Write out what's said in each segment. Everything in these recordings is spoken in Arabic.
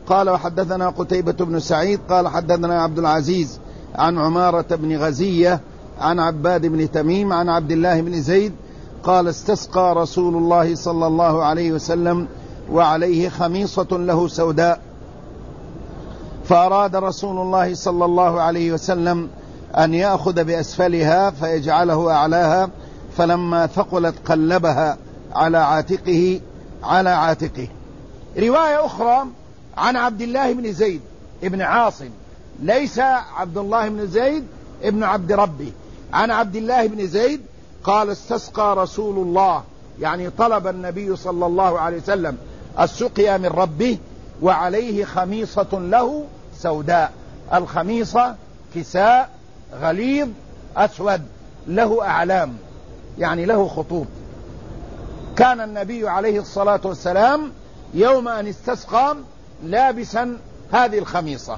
قال وحدثنا قتيبة بن سعيد قال حدثنا عبد العزيز عن عمارة بن غزية عن عباد بن تميم عن عبد الله بن زيد قال استسقى رسول الله صلى الله عليه وسلم وعليه خميصة له سوداء، فأراد رسول الله صلى الله عليه وسلم أن يأخذ بأسفلها فيجعله أعلاها، فلما ثقلت قلبها على عاتقه. رواية أخرى عن عبد الله بن زيد ابن عاصم، ليس عبد الله بن زيد ابن عبد ربه، عن عبد الله بن زيد قال استسقى رسول الله، يعني طلب النبي صلى الله عليه وسلم السقيا من ربه وعليه خميصة له سوداء. الخميصة كساء غليظ أسود له أعلام، يعني له خطوط. كان النبي عليه الصلاة والسلام يوم أن استسقى لابسا هذه الخميصة،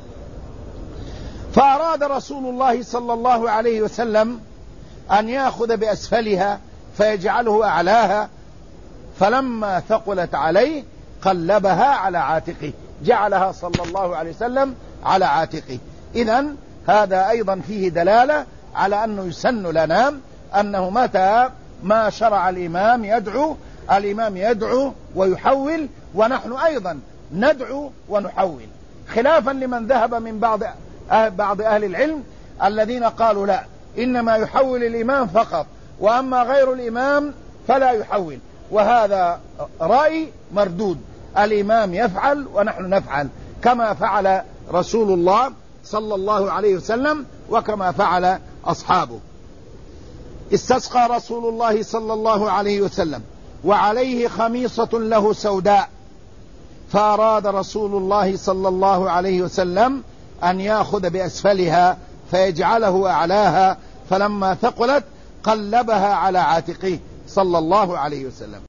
فأراد رسول الله صلى الله عليه وسلم أن يأخذ بأسفلها فيجعله أعلاها، فلما ثقلت عليه قلبها على عاتقه، جعلها صلى الله عليه وسلم على عاتقه. إذن هذا أيضا فيه دلالة على أنه يسن لنا أنه متى ما شرع الإمام يدعو ويحول، ونحن أيضا ندعو ونحول، خلافا لمن ذهب من بعض أهل العلم الذين قالوا لا، إنما يحول الإمام فقط، وأما غير الإمام فلا يحول. وهذا رأي مردود، الإمام يفعل ونحن نفعل كما فعل رسول الله صلى الله عليه وسلم وكما فعل أصحابه. استسقى رسول الله صلى الله عليه وسلم وعليه خميصة له سوداء، فأراد رسول الله صلى الله عليه وسلم أن يأخذ بأسفلها فيجعله أعلاها، فلما ثقلت قلبها على عاتقه صلى الله عليه وسلم.